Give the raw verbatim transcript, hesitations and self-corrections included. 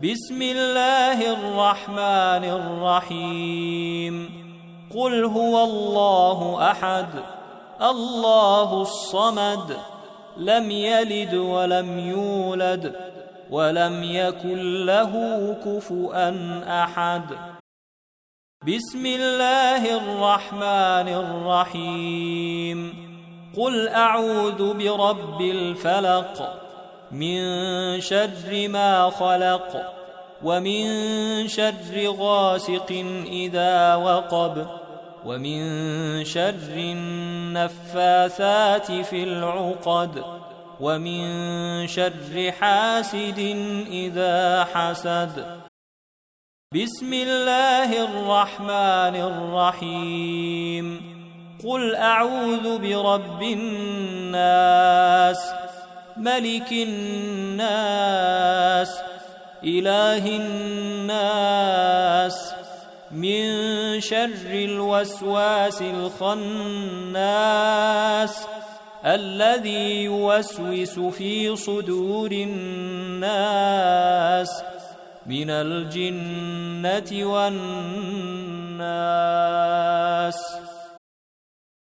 بسم الله الرحمن الرحيم قل هو الله أحد الله الصمد لم يلد ولم يولد ولم يكن له كفؤا أحد بسم الله الرحمن الرحيم قل أعوذ برب الفلق من شر ما خلق ومن شر غاسق إذا وقب ومن شر النفاثات في العقد ومن شر حاسد إذا حسد بسم الله الرحمن الرحيم قل أعوذ برب الناس ملك الناس إله الناس من شر الوسواس الخناس الذي يوسوس في صدور الناس من الجنة والناس